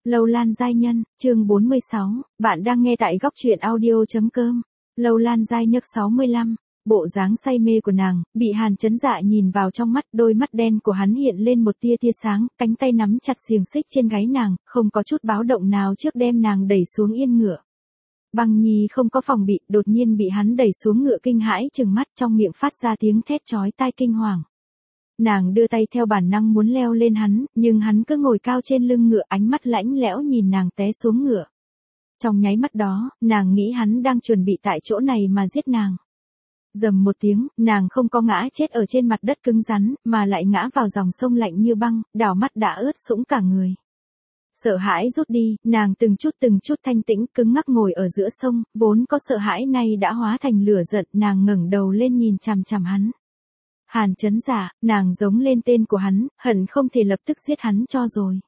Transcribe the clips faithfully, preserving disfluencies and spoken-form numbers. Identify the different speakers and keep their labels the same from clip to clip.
Speaker 1: Lâu Lan giai nhân, chương bốn mươi sáu, bạn đang nghe tại góc truyện audio.com. Lâu Lan giai nhấc sáu mươi lăm, bộ dáng say mê của nàng, bị Hàn Chấn Dạ nhìn vào trong mắt, đôi mắt đen của hắn hiện lên một tia tia sáng, cánh tay nắm chặt xiềng xích trên gáy nàng, không có chút báo động nào trước đem nàng đẩy xuống yên ngựa. Băng Nhi không có phòng bị, đột nhiên bị hắn đẩy xuống ngựa kinh hãi trừng mắt, trong miệng phát ra tiếng thét chói tai kinh hoàng. Nàng đưa tay theo bản năng muốn leo lên hắn, nhưng hắn cứ ngồi cao trên lưng ngựa, ánh mắt lãnh lẽo nhìn nàng té xuống ngựa. Trong nháy mắt đó, nàng nghĩ hắn đang chuẩn bị tại chỗ này mà giết nàng. Rầm một tiếng, nàng không có ngã chết ở trên mặt đất cứng rắn, mà lại ngã vào dòng sông lạnh như băng, đảo mắt đã ướt sũng cả người. Sợ hãi rút đi, nàng từng chút từng chút thanh tĩnh cứng ngắc ngồi ở giữa sông, vốn có sợ hãi nay đã hóa thành lửa giận, nàng ngẩng đầu lên nhìn chằm chằm hắn. Hàn Chấn Dạ, nàng giống lên tên của hắn, hận không thể lập tức giết hắn cho rồi.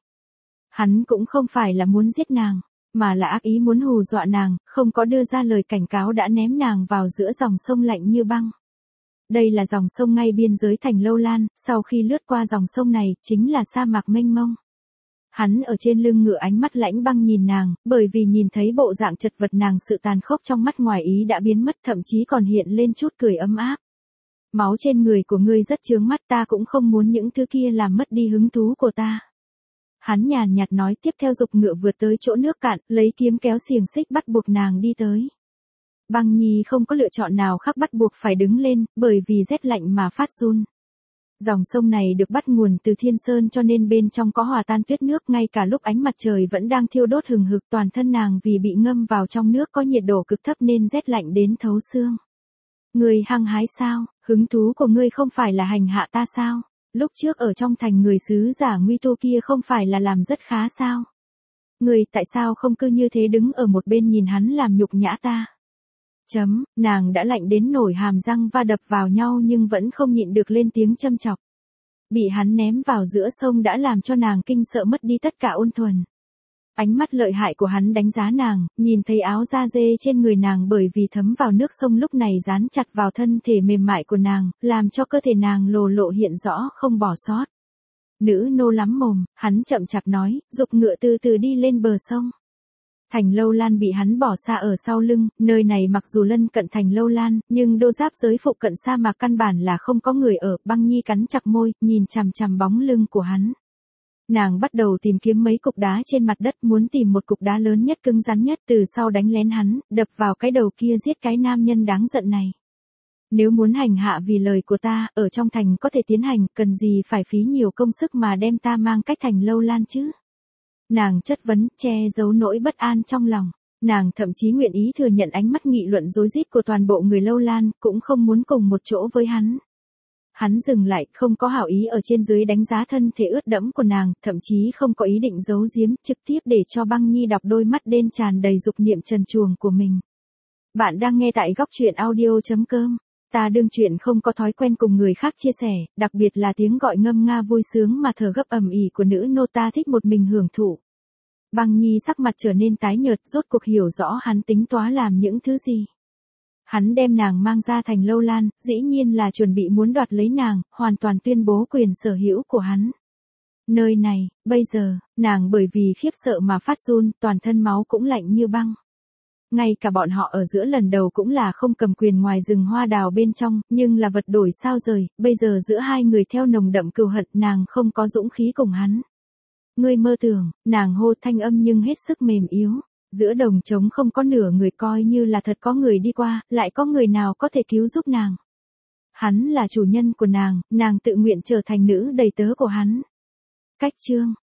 Speaker 1: Hắn cũng không phải là muốn giết nàng, mà là ác ý muốn hù dọa nàng, không có đưa ra lời cảnh cáo đã ném nàng vào giữa dòng sông lạnh như băng. Đây là dòng sông ngay biên giới thành Lâu Lan, sau khi lướt qua dòng sông này, chính là sa mạc mênh mông. Hắn ở trên lưng ngựa ánh mắt lãnh băng nhìn nàng, bởi vì nhìn thấy bộ dạng chật vật nàng, sự tàn khốc trong mắt ngoài ý đã biến mất, thậm chí còn hiện lên chút cười ấm áp. Máu trên người của ngươi rất chướng mắt, ta cũng không muốn những thứ kia làm mất đi hứng thú của ta. Hắn nhàn nhạt nói, tiếp theo giục ngựa vượt tới chỗ nước cạn, lấy kiếm kéo xiềng xích bắt buộc nàng đi tới. Băng Nhi không có lựa chọn nào khác, bắt buộc phải đứng lên, bởi vì rét lạnh mà phát run. Dòng sông này được bắt nguồn từ Thiên Sơn cho nên bên trong có hòa tan tuyết nước, ngay cả lúc ánh mặt trời vẫn đang thiêu đốt hừng hực, toàn thân nàng vì bị ngâm vào trong nước có nhiệt độ cực thấp nên rét lạnh đến thấu xương. Ngươi hăng hái sao, hứng thú của ngươi không phải là hành hạ ta sao? Lúc trước ở trong thành người sứ giả Nguy Tu kia không phải là làm rất khá sao? Ngươi tại sao không cứ như thế đứng ở một bên nhìn hắn làm nhục nhã ta? Chấm, nàng đã lạnh đến nổi hàm răng va đập vào nhau nhưng vẫn không nhịn được lên tiếng châm chọc. Bị hắn ném vào giữa sông đã làm cho nàng kinh sợ mất đi tất cả ôn thuần. Ánh mắt lợi hại của hắn đánh giá nàng, nhìn thấy áo da dê trên người nàng bởi vì thấm vào nước sông lúc này dán chặt vào thân thể mềm mại của nàng, làm cho cơ thể nàng lồ lộ hiện rõ không bỏ sót. Nữ nô lắm mồm, hắn chậm chạp nói, giục ngựa từ từ đi lên bờ sông. Thành Lâu Lan bị hắn bỏ xa ở sau lưng, nơi này mặc dù lân cận thành Lâu Lan, nhưng đô giáp giới phụ cận sa mạc căn bản là không có người ở. Băng Nhi cắn chặt môi, nhìn chằm chằm bóng lưng của hắn. Nàng bắt đầu tìm kiếm mấy cục đá trên mặt đất, muốn tìm một cục đá lớn nhất cứng rắn nhất, từ sau đánh lén hắn, đập vào cái đầu kia giết cái nam nhân đáng giận này. Nếu muốn hành hạ vì lời của ta, ở trong thành có thể tiến hành, cần gì phải phí nhiều công sức mà đem ta mang cách thành Lâu Lan chứ? Nàng chất vấn, che giấu nỗi bất an trong lòng. Nàng thậm chí nguyện ý thừa nhận ánh mắt nghị luận rối rít của toàn bộ người Lâu Lan, cũng không muốn cùng một chỗ với hắn. Hắn dừng lại, không có hảo ý ở trên dưới đánh giá thân thể ướt đẫm của nàng, thậm chí không có ý định giấu giếm, trực tiếp để cho Băng Nhi đọc đôi mắt đen tràn đầy dục niệm trần truồng của mình. Bạn đang nghe tại góc truyện audio.com. Ta đương chuyện không có thói quen cùng người khác chia sẻ, đặc biệt là tiếng gọi ngâm nga vui sướng mà thở gấp ầm ĩ của nữ nô, ta thích một mình hưởng thụ. Băng Nhi sắc mặt trở nên tái nhợt, rốt cuộc hiểu rõ hắn tính toán làm những thứ gì. Hắn đem nàng mang ra thành Lâu Lan, dĩ nhiên là chuẩn bị muốn đoạt lấy nàng, hoàn toàn tuyên bố quyền sở hữu của hắn. Nơi này, bây giờ, nàng bởi vì khiếp sợ mà phát run, toàn thân máu cũng lạnh như băng. Ngay cả bọn họ ở giữa lần đầu cũng là không cầm quyền ngoài rừng hoa đào bên trong, nhưng là vật đổi sao rời, bây giờ giữa hai người theo nồng đậm cừu hận, nàng không có dũng khí cùng hắn. Ngươi mơ tưởng, nàng hô thanh âm nhưng hết sức mềm yếu. Giữa đồng trống không có nửa người, coi như là thật có người đi qua, lại có người nào có thể cứu giúp nàng. Hắn là chủ nhân của nàng, nàng tự nguyện trở thành nữ đầy tớ của hắn. Cách chương,